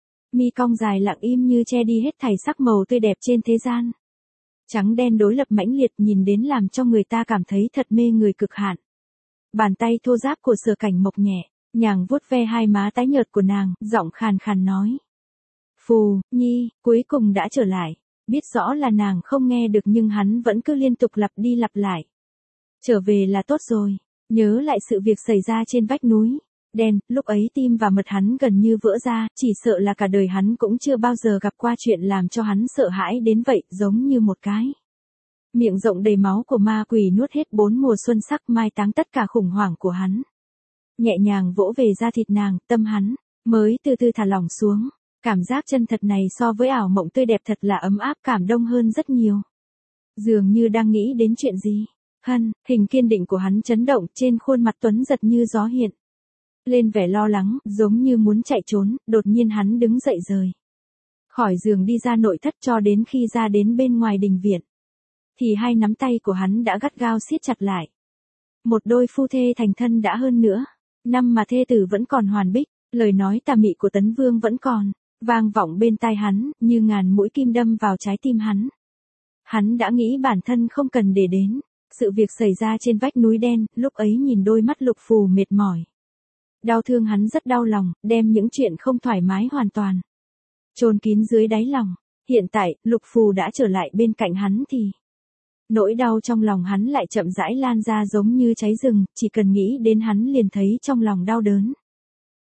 mi cong dài lặng im như che đi hết thảy sắc màu tươi đẹp trên thế gian. Trắng đen đối lập mãnh liệt, nhìn đến làm cho người ta cảm thấy thật mê người cực hạn. Bàn tay thô ráp của Sở Cảnh Mộc nhẹ nhàng vuốt ve hai má tái nhợt của nàng, giọng khàn khàn nói: Phù Nhi, cuối cùng đã trở lại. Biết rõ là nàng không nghe được nhưng hắn vẫn cứ liên tục lặp đi lặp lại: trở về là tốt rồi. Nhớ lại sự việc xảy ra trên vách núi đen, lúc ấy tim và mật hắn gần như vỡ ra, chỉ sợ là cả đời hắn cũng chưa bao giờ gặp qua chuyện làm cho hắn sợ hãi đến vậy, giống như một cái miệng rộng đầy máu của ma quỷ nuốt hết bốn mùa xuân sắc, mai táng tất cả khủng hoảng của hắn. Nhẹ nhàng vỗ về da thịt nàng, tâm hắn mới từ từ thả lỏng xuống. Cảm giác chân thật này so với ảo mộng tươi đẹp thật là ấm áp, cảm động hơn rất nhiều. Dường như đang nghĩ đến chuyện gì. Hân, hình kiên định của hắn chấn động, trên khuôn mặt tuấn giật như gió hiện lên vẻ lo lắng, giống như muốn chạy trốn. Đột nhiên hắn đứng dậy rời khỏi giường đi ra nội thất, cho đến khi ra đến bên ngoài đình viện thì hai nắm tay của hắn đã gắt gao siết chặt lại. Một đôi phu thê thành thân đã hơn nữa năm mà thê tử vẫn còn hoàn bích, lời nói tà mị của Tấn Vương vẫn còn vang vọng bên tai hắn, như ngàn mũi kim đâm vào trái tim hắn. Hắn đã nghĩ bản thân không cần để đến sự việc xảy ra trên vách núi đen, lúc ấy nhìn đôi mắt Lục Phù mệt mỏi, đau thương, hắn rất đau lòng, đem những chuyện không thoải mái hoàn toàn chôn kín dưới đáy lòng. Hiện tại, Lục Phù đã trở lại bên cạnh hắn thì nỗi đau trong lòng hắn lại chậm rãi lan ra giống như cháy rừng, chỉ cần nghĩ đến hắn liền thấy trong lòng đau đớn.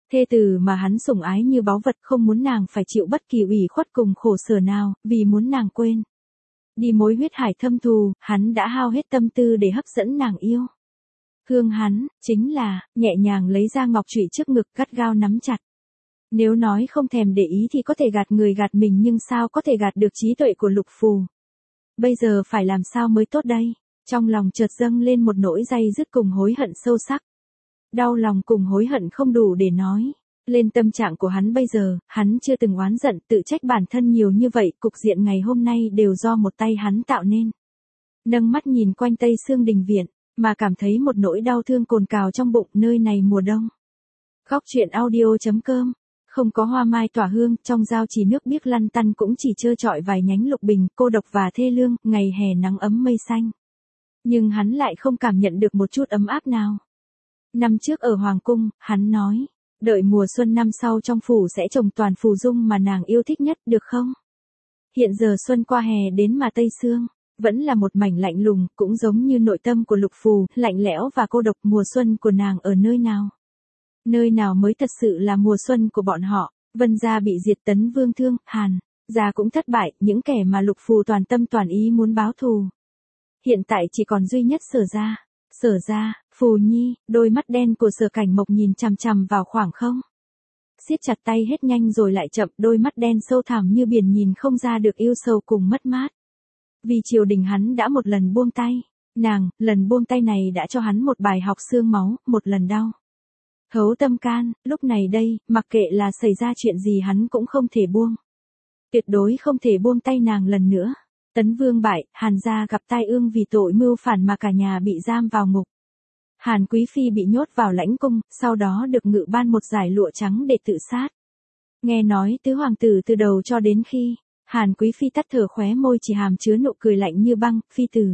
Thê tử mà hắn sủng ái như báu vật, không muốn nàng phải chịu bất kỳ ủy khuất cùng khổ sở nào, vì muốn nàng quên đi mối huyết hải thâm thù, hắn đã hao hết tâm tư để hấp dẫn nàng yêu. Thương hắn, chính là, nhẹ nhàng lấy ra ngọc trụy trước ngực, gắt gao nắm chặt. Nếu nói không thèm để ý thì có thể gạt người gạt mình, nhưng sao có thể gạt được trí tuệ của Lục Phù. Bây giờ phải làm sao mới tốt đây? Trong lòng chợt dâng lên một nỗi day dứt cùng hối hận sâu sắc. Đau lòng cùng hối hận không đủ để nói. Lên tâm trạng của hắn bây giờ, hắn chưa từng oán giận, tự trách bản thân nhiều như vậy, cục diện ngày hôm nay đều do một tay hắn tạo nên. Nâng mắt nhìn quanh Tây Sương Đình Viện, mà cảm thấy một nỗi đau thương cồn cào trong bụng, nơi này mùa đông. Góc truyện audio chấm com. Không có hoa mai tỏa hương, trong giao chỉ nước biếc lăn tăn cũng chỉ trơ trọi vài nhánh lục bình, cô độc và thê lương, ngày hè nắng ấm mây xanh. Nhưng hắn lại không cảm nhận được một chút ấm áp nào. Năm trước ở Hoàng Cung, hắn nói, đợi mùa xuân năm sau trong phủ sẽ trồng toàn phù dung mà nàng yêu thích nhất, được không? Hiện giờ xuân qua hè đến mà Tây Sương, vẫn là một mảnh lạnh lùng, cũng giống như nội tâm của Lục Phù, lạnh lẽo và cô độc. Mùa xuân của nàng ở nơi nào? Nơi nào mới thật sự là mùa xuân của bọn họ? Vân gia bị diệt, Tấn Vương thương, Hàn gia cũng thất bại, những kẻ mà Lục Phù toàn tâm toàn ý muốn báo thù. Hiện tại chỉ còn duy nhất Sở gia. Sở gia, Phù Nhi, đôi mắt đen của Sở Cảnh Mộc nhìn chằm chằm vào khoảng không. Siết chặt tay hết nhanh rồi lại chậm, đôi mắt đen sâu thẳm như biển nhìn không ra được yêu sầu cùng mất mát. Vì triều đình hắn đã một lần buông tay, nàng, lần buông tay này đã cho hắn một bài học xương máu, một lần đau thấu tâm can. Lúc này đây, mặc kệ là xảy ra chuyện gì hắn cũng không thể buông. Tuyệt đối không thể buông tay nàng lần nữa. Tấn Vương bại, Hàn gia gặp tai ương vì tội mưu phản mà cả nhà bị giam vào ngục. Hàn Quý Phi bị nhốt vào lãnh cung, sau đó được ngự ban một dải lụa trắng để tự sát. Nghe nói tứ hoàng tử từ đầu cho đến khi, Hàn Quý Phi tắt thở, khóe môi chỉ hàm chứa nụ cười lạnh như băng. Phi tử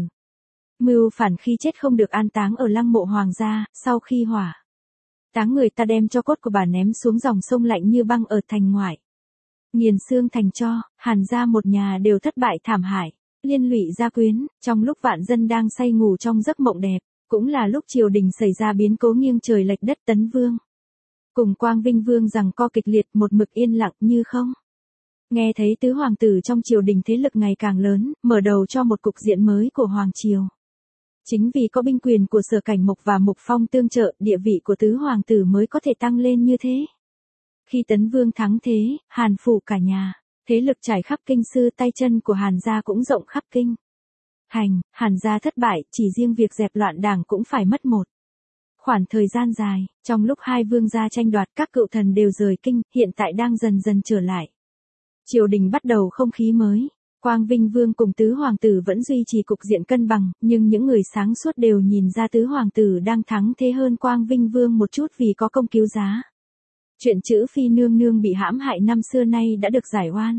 mưu phản khi chết không được an táng ở lăng mộ hoàng gia, sau khi hỏa táng người ta đem cho cốt của bà ném xuống dòng sông lạnh như băng ở thành ngoại. Nghiền xương thành tro, Hàn gia một nhà đều thất bại thảm hại, liên lụy gia quyến. Trong lúc vạn dân đang say ngủ trong giấc mộng đẹp, cũng là lúc triều đình xảy ra biến cố nghiêng trời lệch đất. Tấn Vương cùng Quang Vinh Vương giằng co kịch liệt, một mực yên lặng như không. Nghe thấy tứ hoàng tử trong triều đình thế lực ngày càng lớn, mở đầu cho một cục diện mới của hoàng triều. Chính vì có binh quyền của Sở Cảnh Mộc và Mục Phong tương trợ, địa vị của tứ hoàng tử mới có thể tăng lên như thế. Khi Tấn Vương thắng thế, Hàn phủ cả nhà, thế lực trải khắp kinh sư, tay chân của Hàn gia cũng rộng khắp kinh thành. Hàn gia thất bại, chỉ riêng việc dẹp loạn đảng cũng phải mất một khoảng thời gian dài. Trong lúc hai vương gia tranh đoạt, các cựu thần đều rời kinh, hiện tại đang dần dần trở lại. Triều đình bắt đầu không khí mới. Quang Vinh Vương cùng tứ hoàng tử vẫn duy trì cục diện cân bằng, nhưng những người sáng suốt đều nhìn ra tứ hoàng tử đang thắng thế hơn Quang Vinh Vương một chút vì có công cứu giá. Chuyện chữ Phi nương nương bị hãm hại năm xưa nay đã được giải oan.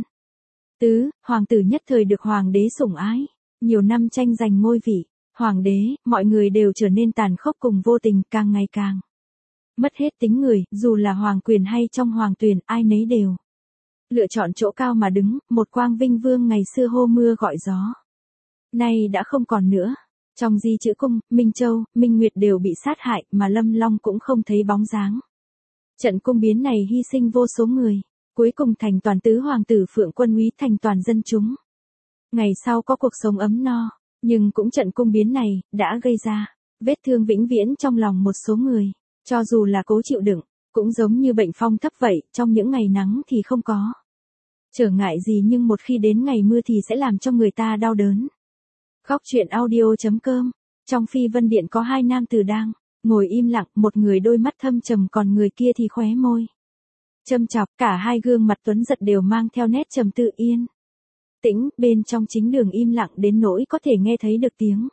Tứ hoàng tử nhất thời được hoàng đế sủng ái, nhiều năm tranh giành ngôi vị hoàng đế, mọi người đều trở nên tàn khốc cùng vô tình, càng ngày càng mất hết tính người. Dù là hoàng quyền hay trong hoàng tuyền, ai nấy đều lựa chọn chỗ cao mà đứng. Một Quang Vinh Vương ngày xưa hô mưa gọi gió, nay đã không còn nữa. Trong Di Chữ Cung, Minh Châu, Minh Nguyệt đều bị sát hại, mà Lâm Long cũng không thấy bóng dáng. Trận cung biến này hy sinh vô số người, cuối cùng thành toàn tứ hoàng tử Phượng Quân Úy, thành toàn dân chúng. Ngày sau có cuộc sống ấm no, nhưng cũng trận cung biến này đã gây ra vết thương vĩnh viễn trong lòng một số người. Cho dù là cố chịu đựng, cũng giống như bệnh phong thấp vậy, trong những ngày nắng thì không có trở ngại gì, nhưng một khi đến ngày mưa thì sẽ làm cho người ta đau đớn. Góc truyện audio chấm com. Trong Phi Vân Điện có hai nam tử đang ngồi im lặng, một người đôi mắt thâm trầm, còn người kia thì khóe môi châm chọc. Cả hai gương mặt tuấn giật đều mang theo nét trầm tư yên tĩnh. Bên trong chính đường im lặng đến nỗi có thể nghe thấy được tiếng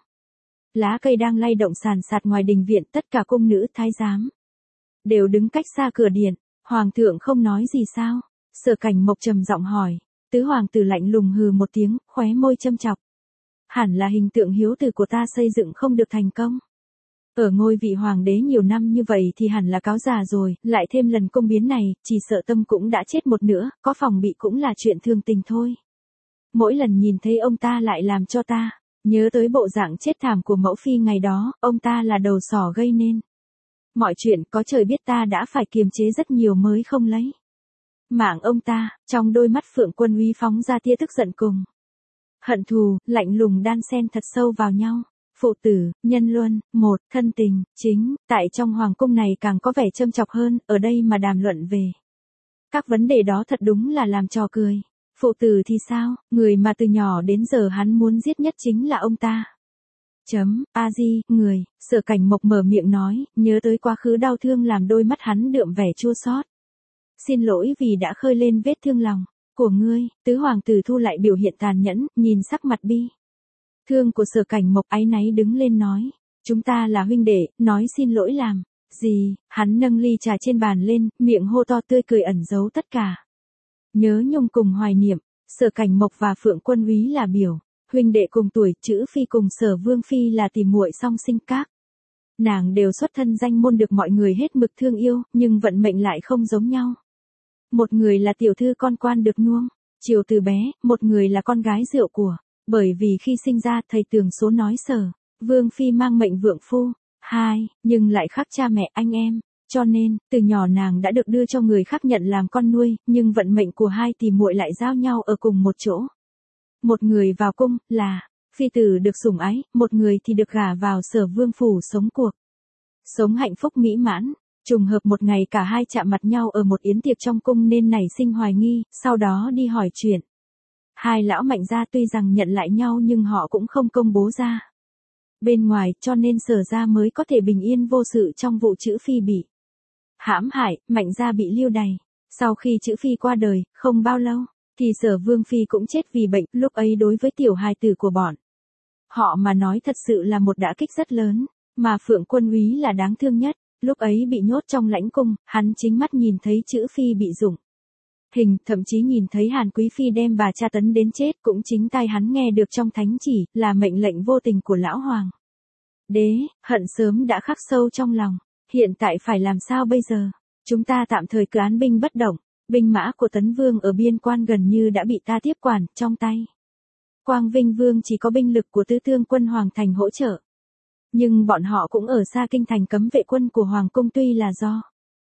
lá cây đang lay động sàn sạt ngoài đình viện. Tất cả cung nữ thái giám đều đứng cách xa cửa điện. Hoàng thượng không nói gì sao? Sở Cảnh Mộc trầm giọng hỏi. Tứ hoàng tử lạnh lùng hừ một tiếng, khóe môi châm chọc. Hẳn là hình tượng hiếu tử của ta xây dựng không được thành công. Ở ngôi vị hoàng đế nhiều năm như vậy thì hẳn là cáo già rồi, lại thêm lần cung biến này, chỉ sợ tâm cũng đã chết một nửa, có phòng bị cũng là chuyện thường tình thôi. Mỗi lần nhìn thấy ông ta lại làm cho ta nhớ tới bộ dạng chết thảm của mẫu phi ngày đó, ông ta là đầu sỏ gây nên Mọi chuyện có trời biết ta đã phải kiềm chế rất nhiều mới không lấy mạng ông ta. Trong đôi mắt Phượng Quân Úy phóng ra tia tức giận cùng hận thù, lạnh lùng đan xen thật sâu vào nhau. Phụ tử, nhân luân, một, thân tình, chính, tại trong hoàng cung này càng có vẻ châm chọc hơn, ở đây mà đàm luận về các vấn đề đó thật đúng là làm trò cười. Phụ tử thì sao, người mà từ nhỏ đến giờ hắn muốn giết nhất chính là ông ta. Chấm, a di, người, Sở Cảnh Mộc mở miệng nói, nhớ tới quá khứ đau thương làm đôi mắt hắn đượm vẻ chua xót. Xin lỗi vì đã khơi lên vết thương lòng của ngươi. Tứ hoàng tử thu lại biểu hiện tàn nhẫn, nhìn sắc mặt bi thương của Sở Cảnh Mộc, áy náy đứng lên nói, chúng ta là huynh đệ, nói xin lỗi làm gì? Hắn nâng ly trà trên bàn lên, miệng hô to tươi cười ẩn giấu tất cả nhớ nhung cùng hoài niệm. Sở Cảnh Mộc và Phượng Quân Úy là biểu huynh đệ cùng tuổi, Chữ Phi cùng Sở Vương Phi là tỷ muội song sinh, các nàng đều xuất thân danh môn được mọi người hết mực thương yêu, nhưng vận mệnh lại không giống nhau. Một người là tiểu thư con quan được nuông chiều từ bé, một người là con gái rượu của, bởi vì khi sinh ra thầy tường số nói Sở Vương Phi mang mệnh vượng phu. Hai, nhưng lại khác cha mẹ anh em, cho nên từ nhỏ nàng đã được đưa cho người khác nhận làm con nuôi, nhưng vận mệnh của hai tỷ muội lại giao nhau ở cùng một chỗ. Một người vào cung là phi tử được sủng ái, một người thì được gả vào Sở Vương phủ sống cuộc sống hạnh phúc mỹ mãn. Trùng hợp một ngày cả hai chạm mặt nhau ở một yến tiệc trong cung nên nảy sinh hoài nghi, sau đó đi hỏi chuyện. Hai lão Mạnh gia tuy rằng nhận lại nhau nhưng họ cũng không công bố ra bên ngoài, cho nên Sở gia mới có thể bình yên vô sự trong vụ Chữ Phi bị hãm hại, Mạnh gia bị lưu đày. Sau khi Chữ Phi qua đời, không bao lâu thì Sở Vương Phi cũng chết vì bệnh. Lúc ấy đối với tiểu hài tử của bọn họ mà nói thật sự là một đả kích rất lớn, mà Phượng Quân Úy là đáng thương nhất. Lúc ấy bị nhốt trong lãnh cung, hắn chính mắt nhìn thấy Chữ Phi bị dụng hình, thậm chí nhìn thấy Hàn Quý Phi đem bà tra tấn đến chết, cũng chính tai hắn nghe được trong thánh chỉ, là mệnh lệnh vô tình của lão hoàng đế. Hận sớm đã khắc sâu trong lòng. Hiện tại phải làm sao bây giờ? Chúng ta tạm thời cứ án binh bất động. Binh mã của Tấn Vương ở biên quan gần như đã bị ta tiếp quản trong tay. Quang Vinh Vương chỉ có binh lực của Tứ Tương quân Hoàng Thành hỗ trợ. Nhưng bọn họ cũng ở xa kinh thành, cấm vệ quân của Hoàng cung tuy là do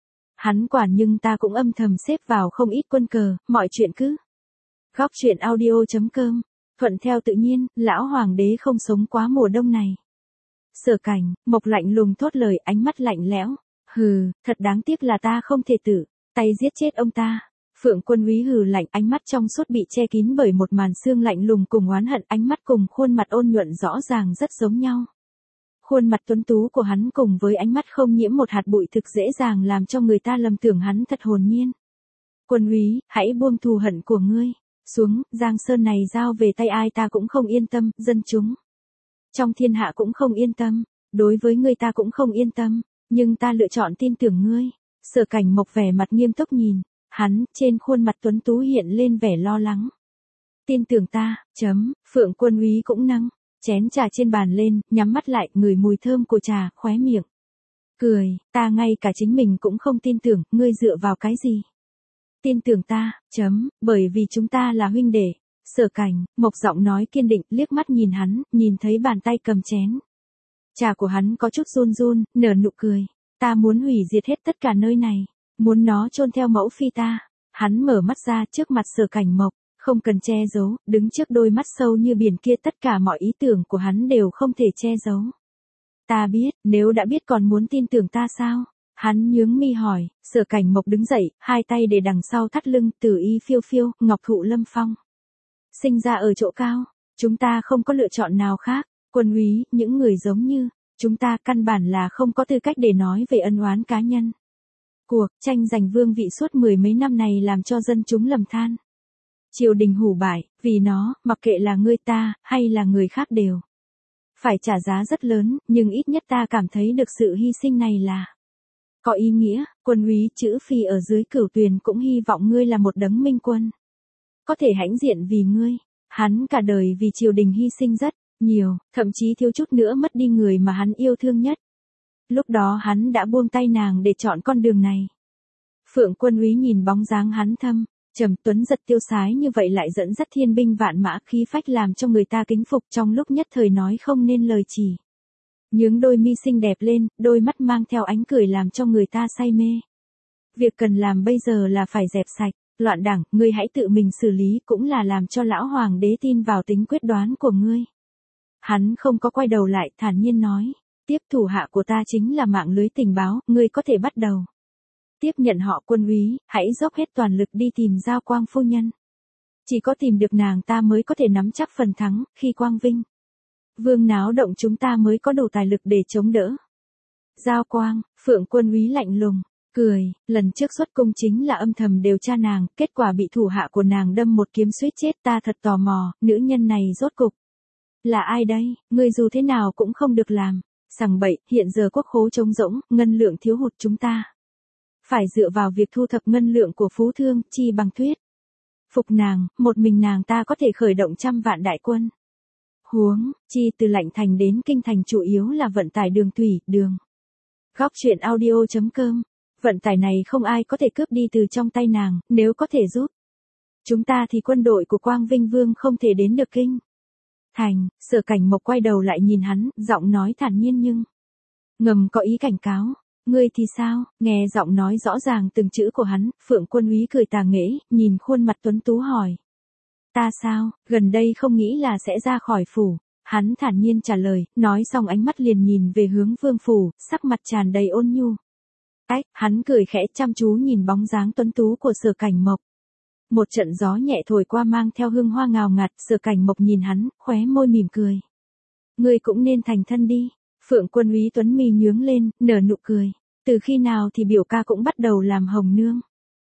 hắn quản nhưng ta cũng âm thầm xếp vào không ít quân cờ. Mọi chuyện cứ góc chuyện audio chấm com. Thuận theo tự nhiên, lão hoàng đế không sống quá mùa đông này. Sở Cảnh Mộc lạnh lùng thốt lời, ánh mắt lạnh lẽo. Hừ, thật đáng tiếc là ta không thể tự tay giết chết ông ta. Phượng Quân Úy hừ lạnh, ánh mắt trong suốt bị che kín bởi một màn sương lạnh lùng cùng oán hận, ánh mắt cùng khuôn mặt ôn nhuận rõ ràng rất giống nhau. Khuôn mặt tuấn tú của hắn cùng với ánh mắt không nhiễm một hạt bụi thực dễ dàng làm cho người ta lầm tưởng hắn thật hồn nhiên. Quân Úy, hãy buông thù hận của ngươi xuống, Giang Sơn này giao về tay ai ta cũng không yên tâm, dân chúng trong thiên hạ cũng không yên tâm, đối với ngươi ta cũng không yên tâm, nhưng ta lựa chọn tin tưởng ngươi. Sở Cảnh Mộc vẻ mặt nghiêm túc nhìn hắn, trên khuôn mặt tuấn tú hiện lên vẻ lo lắng. Tin tưởng ta, chấm. Phượng Quân Úy cũng nâng chén trà trên bàn lên, nhắm mắt lại, ngửi mùi thơm của trà, khóe miệng cười, ta ngay cả chính mình cũng không tin tưởng, ngươi dựa vào cái gì tin tưởng ta, chấm, bởi vì chúng ta là huynh đệ. Sở Cảnh Mộc giọng nói kiên định, liếc mắt nhìn hắn, nhìn thấy bàn tay cầm chén trà của hắn có chút run run, nở nụ cười. Ta muốn hủy diệt hết tất cả nơi này, muốn nó chôn theo mẫu phi ta. Hắn mở mắt ra trước mặt Sở Cảnh Mộc, không cần che giấu, đứng trước đôi mắt sâu như biển kia, tất cả mọi ý tưởng của hắn đều không thể che giấu. Ta biết, nếu đã biết còn muốn tin tưởng ta sao? Hắn nhướng mi hỏi. Sở Cảnh Mộc đứng dậy, hai tay để đằng sau thắt lưng, tử y phiêu phiêu, ngọc thụ lâm phong. Sinh ra ở chỗ cao, chúng ta không có lựa chọn nào khác. Quân Úy, những người giống như chúng ta căn bản là không có tư cách để nói về ân oán cá nhân. Cuộc tranh giành vương vị suốt mười mấy năm này làm cho dân chúng lầm than. Triều đình hủ bại, vì nó, mặc kệ là ngươi ta, hay là người khác đều phải trả giá rất lớn, nhưng ít nhất ta cảm thấy được sự hy sinh này là có ý nghĩa. Quân Úy, Chữ Phi ở dưới Cửu Tuyền cũng hy vọng ngươi là một đấng minh quân, có thể hãnh diện vì ngươi. Hắn cả đời vì triều đình hy sinh rất nhiều, thậm chí thiếu chút nữa mất đi người mà hắn yêu thương nhất. Lúc đó hắn đã buông tay nàng để chọn con đường này. Phượng Quân Úy nhìn bóng dáng hắn thâm trầm tuấn giật tiêu sái như vậy lại dẫn dắt thiên binh vạn mã, khí phách làm cho người ta kính phục, trong lúc nhất thời nói không nên lời, chỉ Nhướng đôi mi xinh đẹp lên, đôi mắt mang theo ánh cười làm cho người ta say mê. Việc cần làm bây giờ là phải dẹp sạch, loạn đảng, ngươi hãy tự mình xử lý, cũng là làm cho lão hoàng đế tin vào tính quyết đoán của ngươi. Hắn không có quay đầu lại, thản nhiên nói, tiếp thủ hạ của ta chính là mạng lưới tình báo, ngươi có thể bắt đầu. Tiếp nhận họ quân úy, hãy dốc hết toàn lực đi tìm Giao Quang phu nhân. Chỉ có tìm được nàng ta mới có thể nắm chắc phần thắng, khi Quang Vinh Vương náo động chúng ta mới có đủ tài lực để chống đỡ. Giao Quang, Phượng quân úy lạnh lùng, cười, lần trước xuất cung chính là âm thầm điều tra nàng, kết quả bị thủ hạ của nàng đâm một kiếm suýt chết, ta thật tò mò, nữ nhân này rốt cục là ai đây, ngươi dù thế nào cũng không được làm. Sằng bậy, hiện giờ quốc khố trống rỗng, ngân lượng thiếu hụt chúng ta phải dựa vào việc thu thập ngân lượng của phú thương, chi bằng thuyết phục nàng, một mình nàng ta có thể khởi động trăm vạn đại quân. Huống, chi từ Lạnh Thành đến Kinh Thành chủ yếu là vận tải đường thủy, đường. Góc truyện audio.com, vận tải này không ai có thể cướp đi từ trong tay nàng, nếu có thể giúp chúng ta thì quân đội của Quang Vinh Vương không thể đến được Kinh Thành. Sở Cảnh Mộc quay đầu lại nhìn hắn, giọng nói thản nhiên nhưng ngầm có ý cảnh cáo. Ngươi thì sao? Nghe giọng nói rõ ràng từng chữ của hắn, Phượng quân úy cười tà nghễ, nhìn khuôn mặt tuấn tú hỏi. Ta sao, gần đây không nghĩ là sẽ ra khỏi phủ. Hắn thản nhiên trả lời, nói xong ánh mắt liền nhìn về hướng vương phủ, sắc mặt tràn đầy ôn nhu. Ách, hắn cười khẽ chăm chú nhìn bóng dáng tuấn tú của Sở Cảnh Mộc. Một trận gió nhẹ thổi qua mang theo hương hoa ngào ngạt, Sở Cảnh Mộc nhìn hắn, khóe môi mỉm cười. Ngươi cũng nên thành thân đi. Phượng quân úy tuấn mi nhướng lên, nở nụ cười. Từ khi nào thì biểu ca cũng bắt đầu làm hồng nương.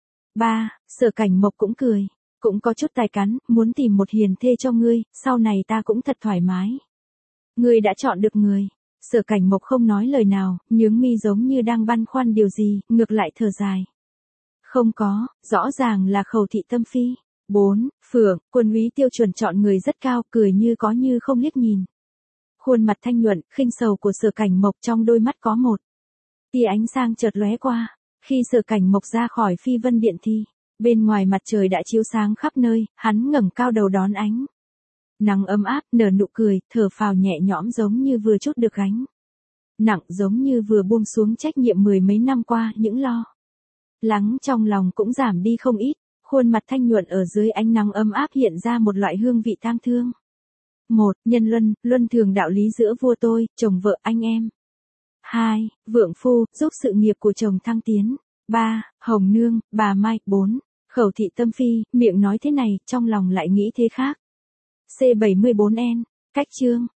Ba, Sở Cảnh Mộc cũng cười. Cũng có chút tài cán, muốn tìm một hiền thê cho ngươi, sau này ta cũng thật thoải mái. Ngươi đã chọn được người. Sở Cảnh Mộc không nói lời nào, nhướng mi giống như đang băn khoăn điều gì, ngược lại thở dài. Không có, rõ ràng là Khẩu thị tâm phi. Bốn, Phượng, quân úy tiêu chuẩn chọn người rất cao, cười như có như không liếc nhìn. Khuôn mặt thanh nhuận, khinh sầu của Sở Cảnh Mộc trong đôi mắt có một tia ánh sáng chợt lóe qua. Khi Sở Cảnh Mộc ra khỏi Phi Vân Điện thì bên ngoài mặt trời đã chiếu sáng khắp nơi, hắn ngẩng cao đầu đón ánh nắng ấm áp, nở nụ cười, thở phào nhẹ nhõm giống như vừa trút được gánh nặng, giống như vừa buông xuống trách nhiệm mười mấy năm qua, những lo lắng trong lòng cũng giảm đi không ít. Khuôn mặt thanh nhuận ở dưới ánh nắng ấm áp hiện ra một loại hương vị tang thương. Một, nhân luân, luân thường đạo lý giữa vua tôi, chồng vợ, anh em. Hai, vượng phu, giúp sự nghiệp của chồng thăng tiến. Ba, hồng nương, bà Mai. Bốn, Khẩu thị tâm phi, miệng nói thế này, trong lòng lại nghĩ thế khác. C bảy mươi bốn N, cách chương.